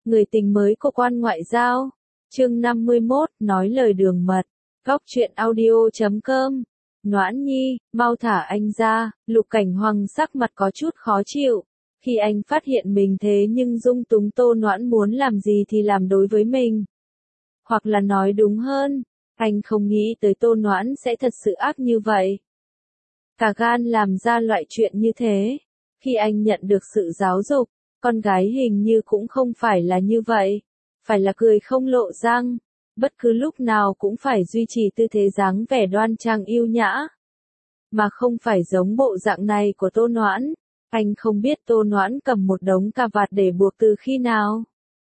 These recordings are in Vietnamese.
Người tình mới của quan ngoại giao. Chương 51, nói lời đường mật. Góc truyện audio.com. Noãn Nhi, mau thả anh ra. Lục Cảnh Hoàng sắc mặt có chút khó chịu. Khi anh phát hiện mình thế nhưng dung túng Tô Noãn muốn làm gì thì làm đối với mình. Hoặc là nói đúng hơn, anh không nghĩ tới Tô Noãn sẽ thật sự ác như vậy. Cả gan làm ra loại chuyện như thế. Khi anh nhận được sự giáo dục, con gái hình như cũng không phải là như vậy. Phải là cười không lộ răng. Bất cứ lúc nào cũng phải duy trì tư thế dáng vẻ đoan trang yêu nhã. Mà không phải giống bộ dạng này của Tô Noãn. Anh không biết Tô Noãn cầm một đống cà vạt để buộc từ khi nào.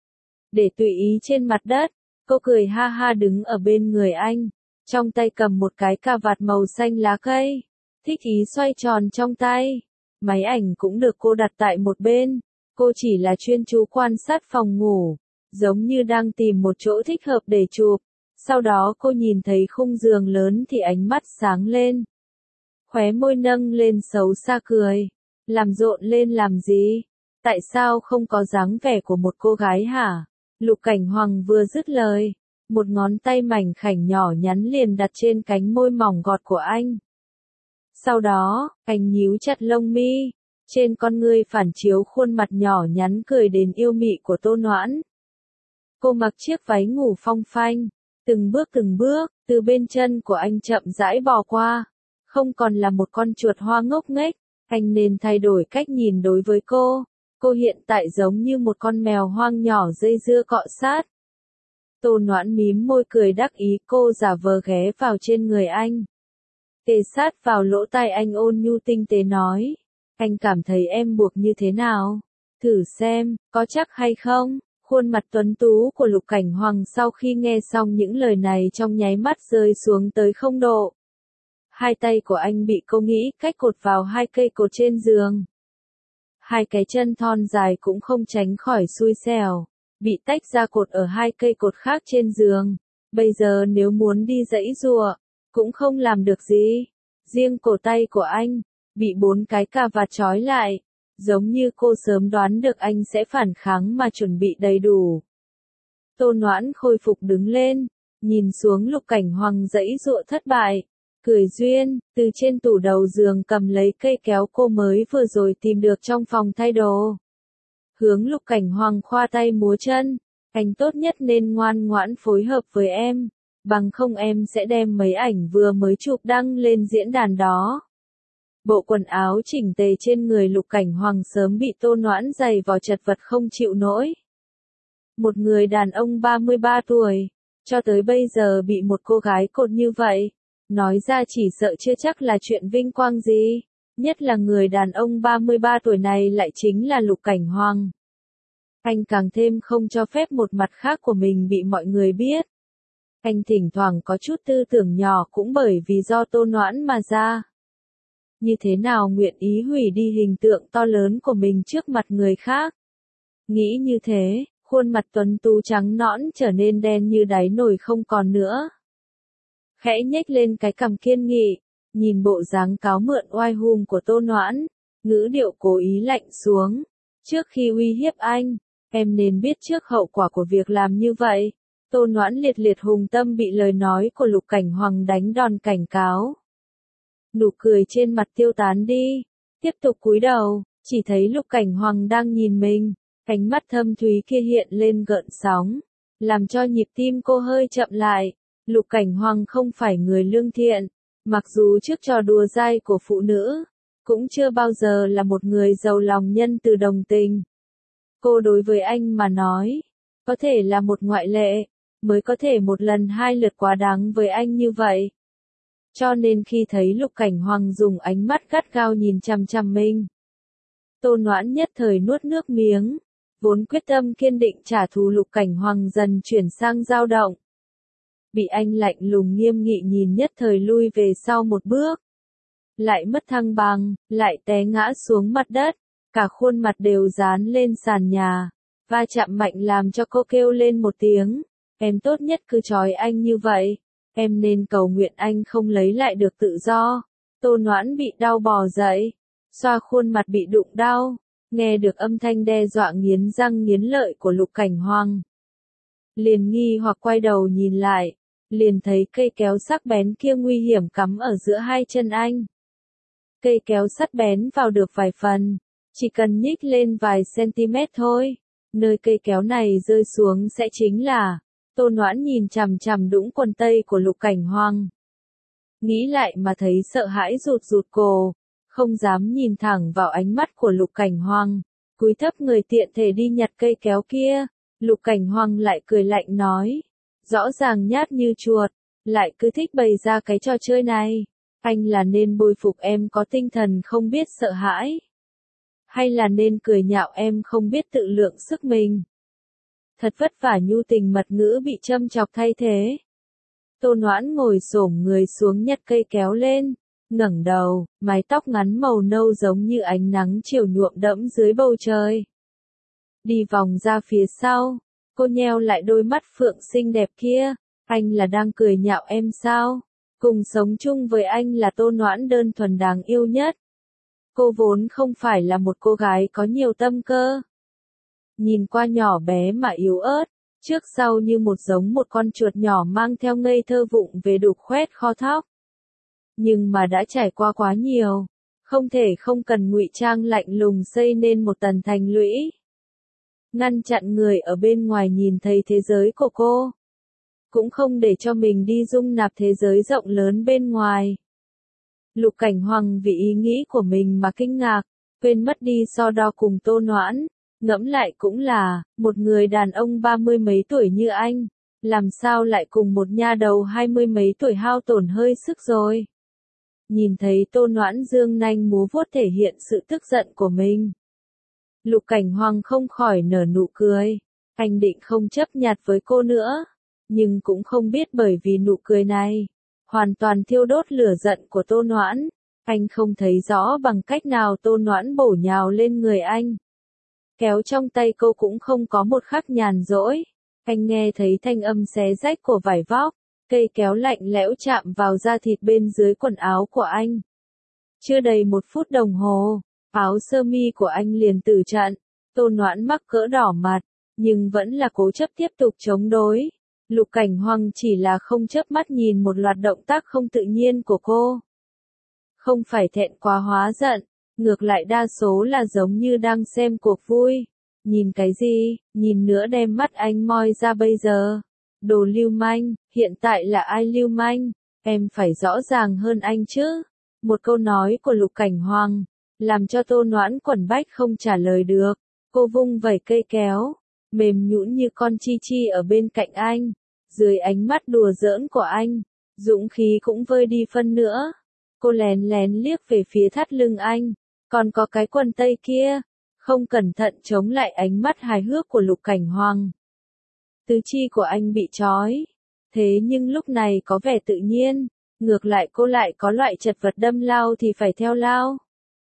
Để tùy ý trên mặt đất, cô cười ha ha đứng ở bên người anh. Trong tay cầm một cái cà vạt màu xanh lá cây. Thích ý xoay tròn trong tay. Máy ảnh cũng được cô đặt tại một bên. Cô chỉ là chuyên chú quan sát phòng ngủ. Giống như đang tìm một chỗ thích hợp để chụp. Sau đó cô nhìn thấy khung giường lớn thì ánh mắt sáng lên. Khóe môi nâng lên xấu xa cười. Làm rộn lên làm gì? Tại sao không có dáng vẻ của một cô gái hả? Lục Cảnh Hoàng vừa dứt lời. Một ngón tay mảnh khảnh nhỏ nhắn liền đặt trên cánh môi mỏng gọt của anh. Sau đó, anh nhíu chặt lông mi. Trên con ngươi phản chiếu khuôn mặt nhỏ nhắn cười đến yêu mị của Tô Noãn. Cô mặc chiếc váy ngủ phong phanh. Từng bước, từ bên chân của anh chậm rãi bò qua. Không còn là một con chuột hoa ngốc nghếch. Anh nên thay đổi cách nhìn đối với cô. Cô hiện tại giống như một con mèo hoang nhỏ dây dưa cọ sát. Tô Noãn mím môi cười đắc ý, cô giả vờ ghé vào trên người anh. Kề sát vào lỗ tai anh ôn nhu tinh tế nói. Anh cảm thấy em buộc như thế nào? Thử xem, có chắc hay không? Khuôn mặt tuấn tú của Lục Cảnh Hoàng sau khi nghe xong những lời này trong nháy mắt rơi xuống tới 0 độ. Hai tay của anh bị cô nghĩ cách cột vào hai cây cột trên giường. Hai cái chân thon dài cũng không tránh khỏi xui xẻo, bị tách ra cột ở hai cây cột khác trên giường. Bây giờ nếu muốn đi giãy giụa, cũng không làm được gì. Riêng cổ tay của anh, bị 4 cái cà vạt trói lại. Giống như cô sớm đoán được anh sẽ phản kháng mà chuẩn bị đầy đủ. Tô Noãn khôi phục đứng lên, nhìn xuống Lục Cảnh Hoàng giãy giụa thất bại. Cười duyên, từ trên tủ đầu giường cầm lấy cây kéo cô mới vừa rồi tìm được trong phòng thay đồ. Hướng Lục Cảnh Hoàng khoa tay múa chân. Anh tốt nhất nên ngoan ngoãn phối hợp với em. Bằng không em sẽ đem mấy ảnh vừa mới chụp đăng lên diễn đàn đó. Bộ quần áo chỉnh tề trên người Lục Cảnh Hoàng sớm bị Tô Noãn giày vò chật vật không chịu nổi. Một người đàn ông 33 tuổi, cho tới bây giờ bị một cô gái cột như vậy. Nói ra chỉ sợ chưa chắc là chuyện vinh quang gì. Nhất là người đàn ông 33 tuổi này lại chính là Lục Cảnh Hoàng. Anh càng thêm không cho phép một mặt khác của mình bị mọi người biết. Anh thỉnh thoảng có chút tư tưởng nhỏ cũng bởi vì do Tô Noãn mà ra. Như thế nào nguyện ý hủy đi hình tượng to lớn của mình trước mặt người khác. Nghĩ như thế, khuôn mặt tuấn tú trắng nõn trở nên đen như đáy nồi không còn nữa. Khẽ nhếch lên cái cằm kiên nghị, nhìn bộ dáng cáo mượn oai hùng của Tô Noãn, ngữ điệu cố ý lạnh xuống. Trước khi uy hiếp anh, em nên biết trước hậu quả của việc làm như vậy. Tô Noãn liệt liệt hùng tâm bị lời nói của Lục Cảnh Hoàng đánh đòn cảnh cáo. Nụ cười trên mặt tiêu tán đi, tiếp tục cúi đầu, chỉ thấy Lục Cảnh Hoàng đang nhìn mình, ánh mắt thâm thúy kia hiện lên gợn sóng, làm cho nhịp tim cô hơi chậm lại. Lục Cảnh Hoàng không phải người lương thiện, mặc dù trước trò đùa dai của phụ nữ, cũng chưa bao giờ là một người giàu lòng nhân từ đồng tình. Cô đối với anh mà nói, có thể là một ngoại lệ, mới có thể một lần hai lượt quá đáng với anh như vậy. Cho nên khi thấy Lục Cảnh Hoàng dùng ánh mắt gắt gao nhìn chằm chằm mình, Tô Noãn nhất thời nuốt nước miếng, vốn quyết tâm kiên định trả thù Lục Cảnh Hoàng dần chuyển sang dao động. Bị anh lạnh lùng nghiêm nghị nhìn nhất thời lui về sau một bước. Lại mất thăng bằng, lại té ngã xuống mặt đất, cả khuôn mặt đều dán lên sàn nhà, va chạm mạnh làm cho cô kêu lên một tiếng. Em tốt nhất cứ trói anh như vậy, em nên cầu nguyện anh không lấy lại được tự do. Tô Noãn bị đau bò dậy, xoa khuôn mặt bị đụng đau, nghe được âm thanh đe dọa nghiến răng nghiến lợi của Lục Cảnh Hoang. Liền nghi hoặc quay đầu nhìn lại, liền thấy cây kéo sắc bén kia nguy hiểm cắm ở giữa hai chân anh. Cây kéo sắt bén vào được vài phần, chỉ cần nhích lên vài cm thôi, nơi cây kéo này rơi xuống sẽ chính là. Tô Noãn nhìn chằm chằm đũng quần tây của Lục Cảnh Hoang. Nghĩ lại mà thấy sợ hãi rụt rụt cổ, không dám nhìn thẳng vào ánh mắt của Lục Cảnh Hoang, cúi thấp người tiện thể đi nhặt cây kéo kia. Lục Cảnh Hoang lại cười lạnh nói, rõ ràng nhát như chuột, lại cứ thích bày ra cái trò chơi này. Anh là nên bồi phục em có tinh thần không biết sợ hãi, hay là nên cười nhạo em không biết tự lượng sức mình. Thật vất vả nhu tình mật ngữ bị châm chọc thay thế. Tô Noãn ngồi xổm người xuống nhặt cây kéo lên, ngẩng đầu, mái tóc ngắn màu nâu giống như ánh nắng chiều nhuộm đẫm dưới bầu trời. Đi vòng ra phía sau, cô nheo lại đôi mắt phượng xinh đẹp kia, anh là đang cười nhạo em sao? Cùng sống chung với anh là Tô Noãn đơn thuần đáng yêu nhất. Cô vốn không phải là một cô gái có nhiều tâm cơ. Nhìn qua nhỏ bé mà yếu ớt, trước sau như giống một con chuột nhỏ mang theo ngây thơ vụng về đục khoét kho thóc. Nhưng mà đã trải qua quá nhiều, không thể không cần ngụy trang lạnh lùng xây nên một tầng thành lũy. Ngăn chặn người ở bên ngoài nhìn thấy thế giới của cô. Cũng không để cho mình đi dung nạp thế giới rộng lớn bên ngoài. Lục Cảnh Hoang vì ý nghĩ của mình mà kinh ngạc, quên mất đi so đo cùng Tô Noãn. Ngẫm lại cũng là, một người đàn ông 30 mấy tuổi như anh, làm sao lại cùng một nha đầu 20 mấy tuổi hao tổn hơi sức rồi. Nhìn thấy Tô Noãn dương nanh múa vuốt thể hiện sự tức giận của mình. Lục Cảnh Hoang không khỏi nở nụ cười, anh định không chấp nhặt với cô nữa, nhưng cũng không biết bởi vì nụ cười này, hoàn toàn thiêu đốt lửa giận của Tô Noãn, anh không thấy rõ bằng cách nào Tô Noãn bổ nhào lên người anh. Kéo trong tay cô cũng không có một khắc nhàn rỗi, anh nghe thấy thanh âm xé rách của vải vóc, cây kéo lạnh lẽo chạm vào da thịt bên dưới quần áo của anh. Chưa đầy 1 phút đồng hồ, áo sơ mi của anh liền tử trận, Tô Noãn mắc cỡ đỏ mặt, nhưng vẫn là cố chấp tiếp tục chống đối. Lục Cảnh Hoang chỉ là không chớp mắt nhìn một loạt động tác không tự nhiên của cô. Không phải thẹn quá hóa giận, ngược lại đa số là giống như đang xem cuộc vui. Nhìn cái gì, nhìn nữa đem mắt anh moi ra bây giờ. Đồ lưu manh, hiện tại là ai lưu manh, em phải rõ ràng hơn anh chứ. Một câu nói của Lục Cảnh Hoang, làm cho Tô Noãn quẩn bách không trả lời được. Cô vung vẩy cây kéo, mềm nhũn như con chi chi ở bên cạnh anh. Dưới ánh mắt đùa giỡn của anh, dũng khí cũng vơi đi phân nữa. Cô lén lén liếc về phía thắt lưng anh, còn có cái quần tây kia, không cẩn thận chống lại ánh mắt hài hước của Lục Cảnh Hoang. Tứ chi của anh bị trói, thế nhưng lúc này có vẻ tự nhiên, ngược lại cô lại có loại chật vật đâm lao thì phải theo lao.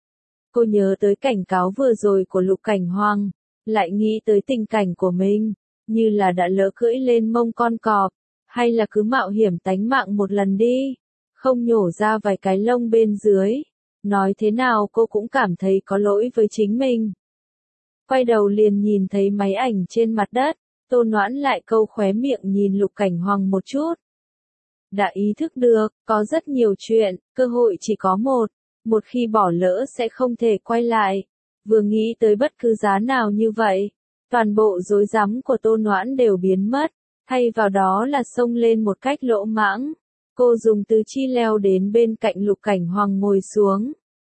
Cô nhớ tới cảnh cáo vừa rồi của Lục Cảnh Hoang, lại nghĩ tới tình cảnh của mình, như là đã lỡ cưỡi lên mông con cọp, hay là cứ mạo hiểm tánh mạng một lần đi, không nhổ ra vài cái lông bên dưới. Nói thế nào cô cũng cảm thấy có lỗi với chính mình. Quay đầu liền nhìn thấy máy ảnh trên mặt đất, Tô Noãn lại câu khóe miệng nhìn Lục Cảnh Hoang một chút. Đã ý thức được, có rất nhiều chuyện, cơ hội chỉ có một khi bỏ lỡ sẽ không thể quay lại. Vừa nghĩ tới bất cứ giá nào như vậy, toàn bộ rối rắm của Tô Noãn đều biến mất, thay vào đó là xông lên một cách lỗ mãng. Cô dùng tứ chi leo đến bên cạnh Lục Cảnh Hoang ngồi xuống.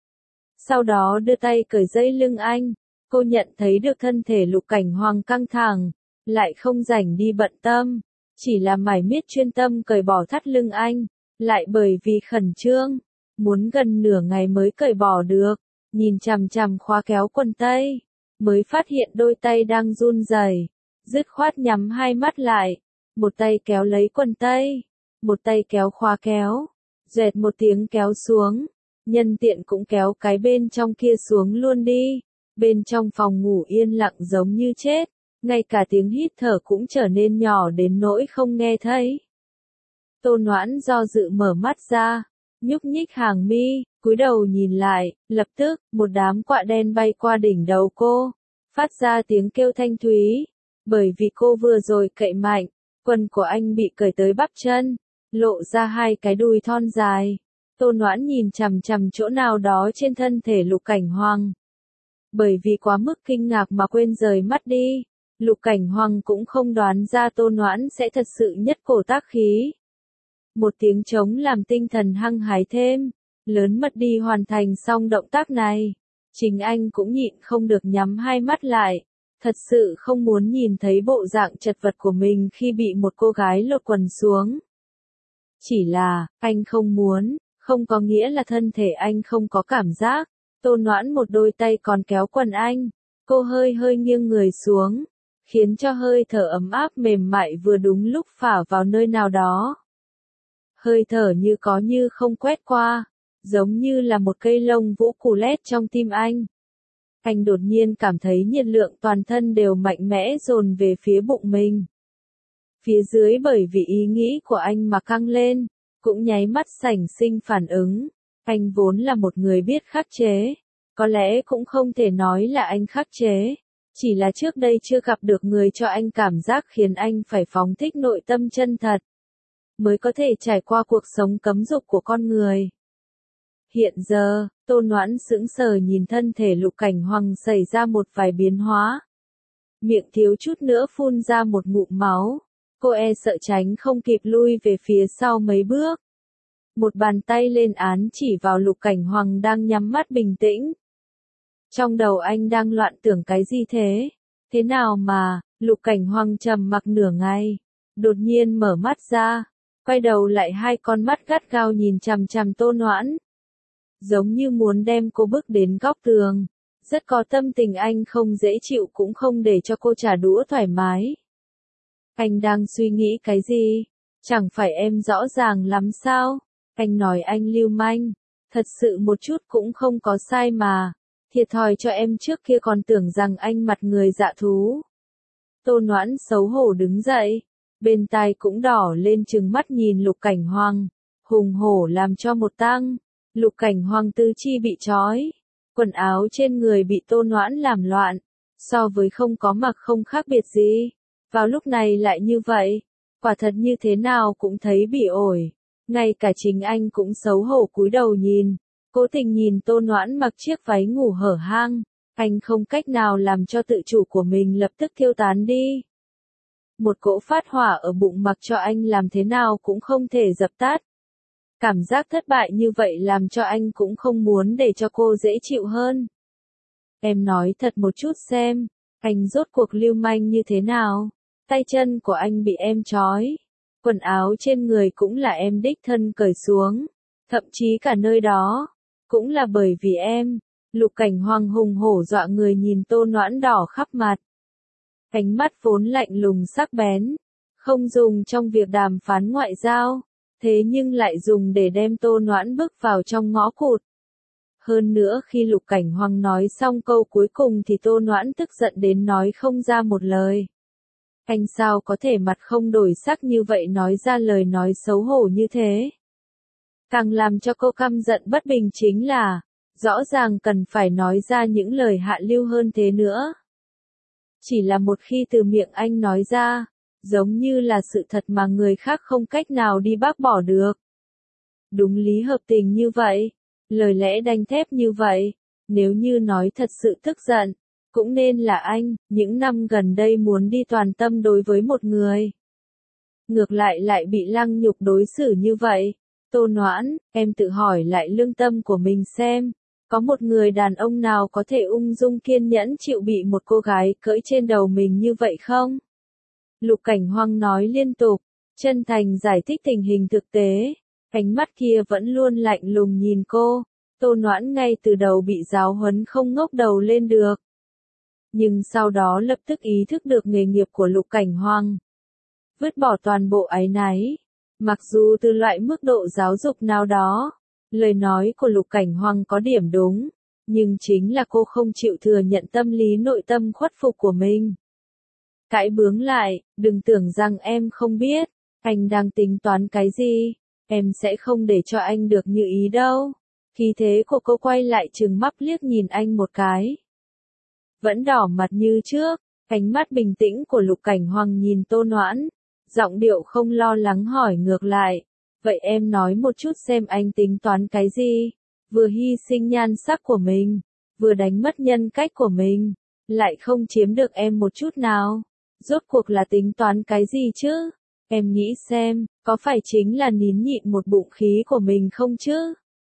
Sau đó đưa tay cởi dây lưng anh, cô nhận thấy được thân thể Lục Cảnh Hoang căng thẳng, lại không rảnh đi bận tâm, chỉ là mải miết chuyên tâm cởi bỏ thắt lưng anh, lại bởi vì khẩn trương, muốn gần nửa ngày mới cởi bỏ được, nhìn chằm chằm khóa kéo quần tây, mới phát hiện đôi tay đang run rẩy, dứt khoát nhắm hai mắt lại, một tay kéo lấy quần tây, một tay kéo khóa kéo, dẹt một tiếng kéo xuống, nhân tiện cũng kéo cái bên trong kia xuống luôn đi. Bên trong phòng ngủ yên lặng giống như chết, ngay cả tiếng hít thở cũng trở nên nhỏ đến nỗi không nghe thấy. Tô Noãn do dự mở mắt ra, nhúc nhích hàng mi, cúi đầu nhìn lại, lập tức, một đám quạ đen bay qua đỉnh đầu cô, phát ra tiếng kêu thanh thúy, bởi vì cô vừa rồi cậy mạnh, quần của anh bị cởi tới bắp chân, lộ ra hai cái đùi thon dài. Tô Noãn nhìn chằm chằm chỗ nào đó trên thân thể Lục Cảnh Hoàng. Bởi vì quá mức kinh ngạc mà quên rời mắt đi, Lục Cảnh Hoàng cũng không đoán ra Tô Noãn sẽ thật sự nhất cổ tác khí. Một tiếng trống làm tinh thần hăng hái thêm, lớn mật đi hoàn thành xong động tác này. Chính anh cũng nhịn không được nhắm hai mắt lại, thật sự không muốn nhìn thấy bộ dạng chật vật của mình khi bị một cô gái lột quần xuống. Chỉ là, anh không muốn, không có nghĩa là thân thể anh không có cảm giác. Tô Noãn một đôi tay còn kéo quần anh, cô hơi hơi nghiêng người xuống, khiến cho hơi thở ấm áp mềm mại vừa đúng lúc phả vào nơi nào đó. Hơi thở như có như không quét qua, giống như là một cây lông vũ cù lét trong tim anh. Anh đột nhiên cảm thấy nhiệt lượng toàn thân đều mạnh mẽ dồn về phía bụng mình. Phía dưới bởi vì ý nghĩ của anh mà căng lên, cũng nháy mắt sảnh sinh phản ứng. Anh vốn là một người biết khắc chế, có lẽ cũng không thể nói là anh khắc chế, chỉ là trước đây chưa gặp được người cho anh cảm giác khiến anh phải phóng thích nội tâm chân thật, mới có thể trải qua cuộc sống cấm dục của con người. Hiện giờ, Tô Noãn sững sờ nhìn thân thể Lục Cảnh Hoàng xảy ra một vài biến hóa. Miệng thiếu chút nữa phun ra một ngụm máu, cô e sợ tránh không kịp lui về phía sau mấy bước. Một bàn tay lên án chỉ vào Lục Cảnh Hoàng đang nhắm mắt bình tĩnh. Trong đầu anh đang loạn tưởng cái gì thế? Thế nào mà, Lục Cảnh Hoàng trầm mặc nửa ngày, đột nhiên mở mắt ra, quay đầu lại hai con mắt gắt gao nhìn chằm chằm Tô Noãn. Giống như muốn đem cô bước đến góc tường, rất có tâm tình anh không dễ chịu cũng không để cho cô trả đũa thoải mái. Anh đang suy nghĩ cái gì? Chẳng phải em rõ ràng lắm sao? Anh nói anh lưu manh, thật sự một chút cũng không có sai mà, thiệt thòi cho em trước kia còn tưởng rằng anh mặt người dạ thú. Tô Noãn xấu hổ đứng dậy, bên tai cũng đỏ lên trừng mắt nhìn Lục Cảnh Hoàng, hùng hổ làm cho một tăng. Lục Cảnh Hoàng tứ chi bị trói, quần áo trên người bị Tô Noãn làm loạn, so với không có mặc không khác biệt gì. Vào lúc này lại như vậy, quả thật như thế nào cũng thấy bị ổi. Ngay cả chính anh cũng xấu hổ cúi đầu nhìn, cố tình nhìn Tô Noãn mặc chiếc váy ngủ hở hang, anh không cách nào làm cho tự chủ của mình lập tức tiêu tán đi. Một cỗ phát hỏa ở bụng mặc cho anh làm thế nào cũng không thể dập tắt. Cảm giác thất bại như vậy làm cho anh cũng không muốn để cho cô dễ chịu hơn. Em nói thật một chút xem, anh rốt cuộc lưu manh như thế nào? Tay chân của anh bị em trói, quần áo trên người cũng là em đích thân cởi xuống, thậm chí cả nơi đó, cũng là bởi vì em. Lục Cảnh Hoàng hùng hổ dọa người nhìn Tô Noãn đỏ khắp mặt. Ánh mắt vốn lạnh lùng sắc bén, không dùng trong việc đàm phán ngoại giao, thế nhưng lại dùng để đem Tô Noãn bước vào trong ngõ cụt. Hơn nữa khi Lục Cảnh Hoàng nói xong câu cuối cùng thì Tô Noãn tức giận đến nói không ra một lời. Anh sao có thể mặt không đổi sắc như vậy nói ra lời nói xấu hổ như thế? Càng làm cho cô căm giận bất bình chính là, rõ ràng cần phải nói ra những lời hạ lưu hơn thế nữa. Chỉ là một khi từ miệng anh nói ra, giống như là sự thật mà người khác không cách nào đi bác bỏ được. Đúng lý hợp tình như vậy, lời lẽ đanh thép như vậy, nếu như nói thật sự tức giận, cũng nên là anh, những năm gần đây muốn đi toàn tâm đối với một người. Ngược lại bị lăng nhục đối xử như vậy. Tô Noãn, em tự hỏi lại lương tâm của mình xem, có một người đàn ông nào có thể ung dung kiên nhẫn chịu bị một cô gái cưỡi trên đầu mình như vậy không? Lục Cảnh Hoàng nói liên tục, chân thành giải thích tình hình thực tế, ánh mắt kia vẫn luôn lạnh lùng nhìn cô. Tô Noãn ngay từ đầu bị giáo huấn không ngóc đầu lên được. Nhưng sau đó lập tức ý thức được nghề nghiệp của Lục Cảnh Hoàng. Vứt bỏ toàn bộ áy náy. Mặc dù từ loại mức độ giáo dục nào đó, lời nói của Lục Cảnh Hoàng có điểm đúng, nhưng chính là cô không chịu thừa nhận tâm lý nội tâm khuất phục của mình. Cãi bướng lại, đừng tưởng rằng em không biết, anh đang tính toán cái gì. Em sẽ không để cho anh được như ý đâu. Khí thế của cô quay lại trừng mắt liếc nhìn anh một cái. Vẫn đỏ mặt như trước, ánh mắt bình tĩnh của Lục Cảnh Hoàng nhìn Tô Noãn, giọng điệu không lo lắng hỏi ngược lại. Vậy em nói một chút xem anh tính toán cái gì? Vừa hy sinh nhan sắc của mình, vừa đánh mất nhân cách của mình, lại không chiếm được em một chút nào. Rốt cuộc là tính toán cái gì chứ? Em nghĩ xem, có phải chính là nín nhịn một bụng khí của mình không chứ?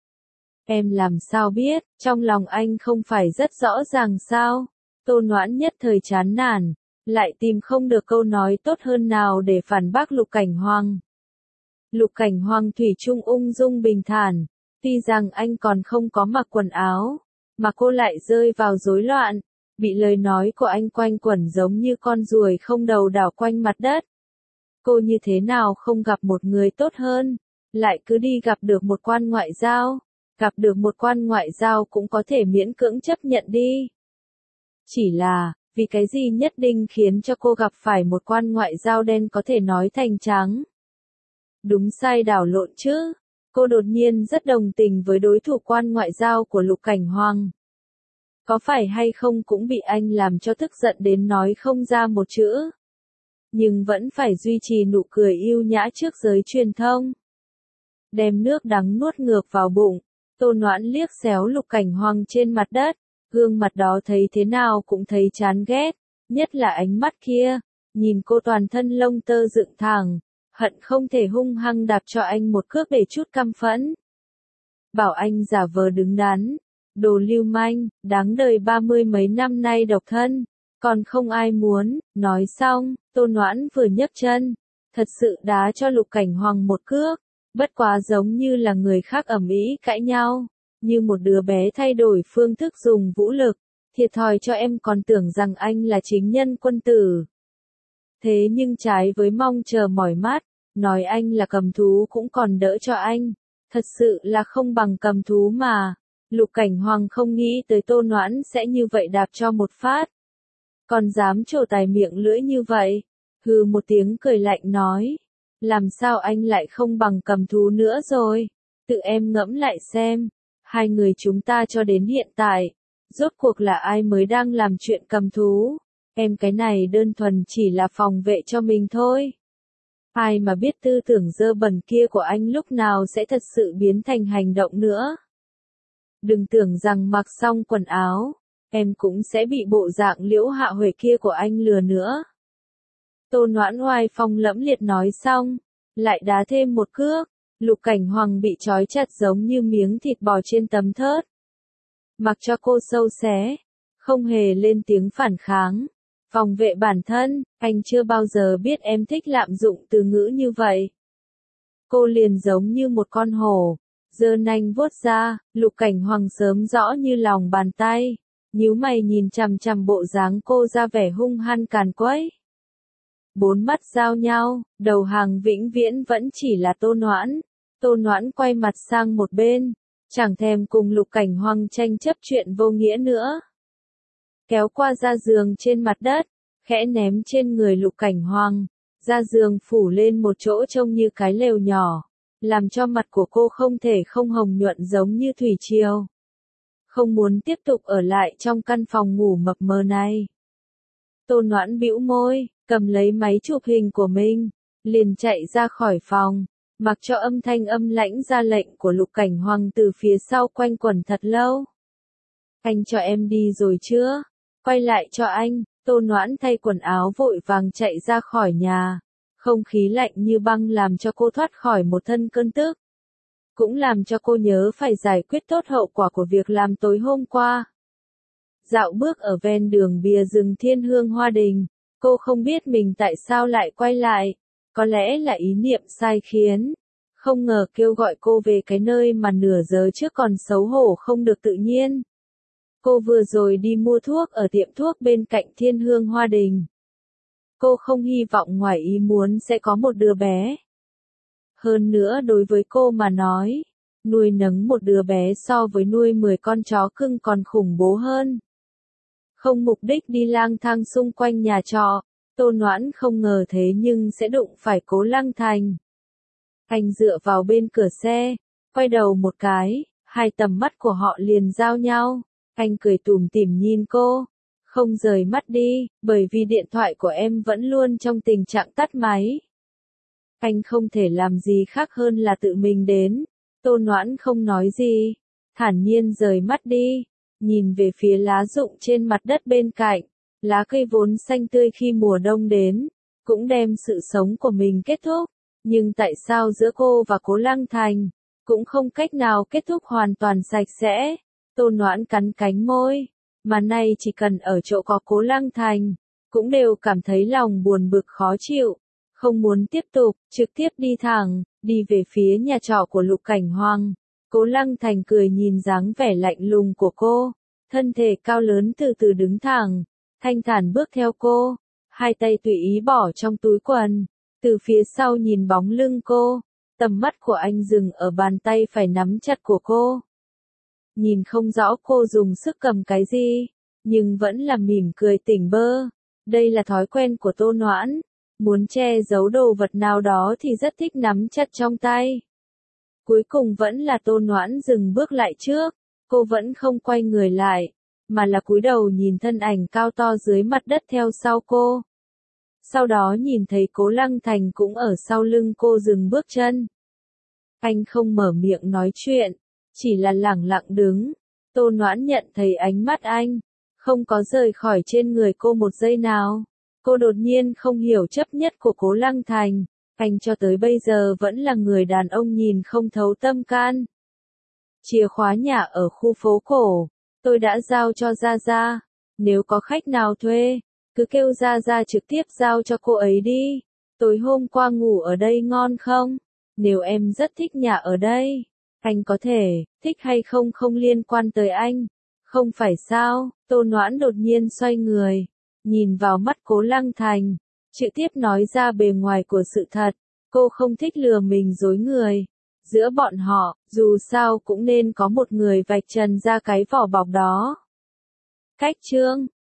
Em làm sao biết, trong lòng anh không phải rất rõ ràng sao? Tô Noãn nhất thời chán nản, lại tìm không được câu nói tốt hơn nào để phản bác Lục Cảnh Hoàng. Lục Cảnh Hoàng thủy chung ung dung bình thản, tuy rằng anh còn không có mặc quần áo, mà cô lại rơi vào rối loạn, bị lời nói của anh quanh quẩn giống như con ruồi không đầu đảo quanh mặt đất. Cô như thế nào không gặp một người tốt hơn, lại cứ đi gặp được một quan ngoại giao, gặp được một quan ngoại giao cũng có thể miễn cưỡng chấp nhận đi. Chỉ là, vì cái gì nhất định khiến cho cô gặp phải một quan ngoại giao đen có thể nói thành trắng? Đúng sai đảo lộn chứ. Cô đột nhiên rất đồng tình với đối thủ quan ngoại giao của Lục Cảnh Hoàng. Có phải hay không cũng bị anh làm cho tức giận đến nói không ra một chữ. Nhưng vẫn phải duy trì nụ cười yêu nhã trước giới truyền thông. Đem nước đắng nuốt ngược vào bụng, Tô Noãn liếc xéo Lục Cảnh Hoàng trên mặt đất, gương mặt đó thấy thế nào cũng thấy chán ghét, nhất là ánh mắt kia, nhìn cô toàn thân lông tơ dựng thẳng, hận không thể hung hăng đạp cho anh một cước để chút căm phẫn. Bảo anh giả vờ đứng đắn, đồ lưu manh, đáng đời 30 mấy năm nay độc thân, còn không ai muốn. Nói xong, Tô Noãn vừa nhấc chân, thật sự đá cho Lục Cảnh Hoàng một cước, bất quá giống như là người khác ầm ĩ cãi nhau, như một đứa bé thay đổi phương thức dùng vũ lực, thiệt thòi cho em còn tưởng rằng anh là chính nhân quân tử. Thế nhưng trái với mong chờ mỏi mắt, nói anh là cầm thú cũng còn đỡ cho anh, thật sự là không bằng cầm thú mà. Lục Cảnh Hoàng không nghĩ tới Tô Noãn sẽ như vậy đạp cho một phát. Còn dám trổ tài miệng lưỡi như vậy, hừ một tiếng cười lạnh nói. Làm sao anh lại không bằng cầm thú nữa rồi? Tự em ngẫm lại xem, hai người chúng ta cho đến hiện tại, rốt cuộc là ai mới đang làm chuyện cầm thú? Em cái này đơn thuần chỉ là phòng vệ cho mình thôi. Ai mà biết tư tưởng dơ bẩn kia của anh lúc nào sẽ thật sự biến thành hành động nữa. Đừng tưởng rằng mặc xong quần áo, em cũng sẽ bị bộ dạng Liễu Hạ Huệ kia của anh lừa nữa. Tô Noãn oai phong lẫm liệt nói xong, lại đá thêm một cước, Lục Cảnh Hoàng bị trói chặt giống như miếng thịt bò trên tấm thớt. Mặc cho cô sâu xé, không hề lên tiếng phản kháng. Phòng vệ bản thân, anh chưa bao giờ biết em thích lạm dụng từ ngữ như vậy. Cô liền giống như một con hổ, giơ nanh vuốt ra, Lục Cảnh Hoàng sớm rõ như lòng bàn tay, nhíu mày nhìn chằm chằm bộ dáng cô ra vẻ hung hăng càn quấy. Bốn mắt giao nhau, đầu hàng vĩnh viễn vẫn chỉ là Tô Noãn. Tô Noãn quay mặt sang một bên, chẳng thèm cùng Lục Cảnh Hoàng tranh chấp chuyện vô nghĩa nữa. Kéo qua da giường trên mặt đất, khẽ ném trên người Lục Cảnh Hoàng, da giường phủ lên một chỗ trông như cái lều nhỏ, làm cho mặt của cô không thể không hồng nhuận giống như thủy triều. Không muốn tiếp tục ở lại trong căn phòng ngủ mập mờ này. Tô Noãn bĩu môi, cầm lấy máy chụp hình của mình, liền chạy ra khỏi phòng, mặc cho âm thanh âm lãnh ra lệnh của Lục Cảnh Hoàng từ phía sau quanh quẩn thật lâu. Anh cho em đi rồi chưa? Quay lại cho anh. Tô Noãn thay quần áo vội vàng chạy ra khỏi nhà. Không khí lạnh như băng làm cho cô thoát khỏi một thân cơn tức. Cũng làm cho cô nhớ phải giải quyết tốt hậu quả của việc làm tối hôm qua. Dạo bước ở ven đường bìa rừng Thiên Hương Hoa Đình, cô không biết mình tại sao lại quay lại. Có lẽ là ý niệm sai khiến. Không ngờ kêu gọi cô về cái nơi mà nửa giờ trước còn xấu hổ không được tự nhiên. Cô vừa rồi đi mua thuốc ở tiệm thuốc bên cạnh Thiên Hương Hoa Đình. Cô không hy vọng ngoài ý muốn sẽ có một đứa bé. Hơn nữa đối với cô mà nói, nuôi nấng một đứa bé so với nuôi 10 con chó cưng còn khủng bố hơn. Không mục đích đi lang thang xung quanh nhà trọ, Tô Noãn không ngờ thế nhưng sẽ đụng phải Cố Lăng Thành. Anh dựa vào bên cửa xe, quay đầu một cái, hai tầm mắt của họ liền giao nhau. Anh cười tủm tỉm nhìn cô, không rời mắt đi, bởi vì điện thoại của em vẫn luôn trong tình trạng tắt máy. Anh không thể làm gì khác hơn là tự mình đến. Tô Noãn không nói gì, thản nhiên rời mắt đi, nhìn về phía lá rụng trên mặt đất bên cạnh. Lá cây vốn xanh tươi khi mùa đông đến, cũng đem sự sống của mình kết thúc. Nhưng tại sao giữa cô và Cố Lăng Thành, cũng không cách nào kết thúc hoàn toàn sạch sẽ? Tô Noãn cắn cánh môi, mà nay chỉ cần ở chỗ có Cố Lăng Thành, cũng đều cảm thấy lòng buồn bực khó chịu, không muốn tiếp tục, trực tiếp đi thẳng, đi về phía nhà trọ của Lục Cảnh Hoàng. Cố Lăng Thành cười nhìn dáng vẻ lạnh lùng của cô, thân thể cao lớn từ từ đứng thẳng, thanh thản bước theo cô, hai tay tùy ý bỏ trong túi quần, từ phía sau nhìn bóng lưng cô, tầm mắt của anh dừng ở bàn tay phải nắm chặt của cô. Nhìn không rõ cô dùng sức cầm cái gì, nhưng vẫn là mỉm cười tỉnh bơ. Đây là thói quen của Tô Noãn, muốn che giấu đồ vật nào đó thì rất thích nắm chặt trong tay. Cuối cùng vẫn là Tô Noãn dừng bước lại trước, cô vẫn không quay người lại, mà là cúi đầu nhìn thân ảnh cao to dưới mặt đất theo sau cô. Sau đó nhìn thấy Cố Lăng Thành cũng ở sau lưng cô dừng bước chân. Anh không mở miệng nói chuyện, chỉ là lẳng lặng đứng. Tô Noãn nhận thấy ánh mắt anh, không có rời khỏi trên người cô một giây nào. Cô đột nhiên không hiểu chấp nhất của Cố Lăng Thành, anh cho tới bây giờ vẫn là người đàn ông nhìn không thấu tâm can. Chìa khóa nhà ở khu phố cổ, tôi đã giao cho Gia Gia, nếu có khách nào thuê, cứ kêu Gia Gia trực tiếp giao cho cô ấy đi. Tối hôm qua ngủ ở đây ngon không? Nếu em rất thích nhà ở đây, anh có thể, thích hay không không liên quan tới anh. Không phải sao? Tô Noãn đột nhiên xoay người, nhìn vào mắt Cố Lăng Thành, trực tiếp nói ra bề ngoài của sự thật. Cô không thích lừa mình dối người. Giữa bọn họ, dù sao cũng nên có một người vạch trần ra cái vỏ bọc đó. Cách chương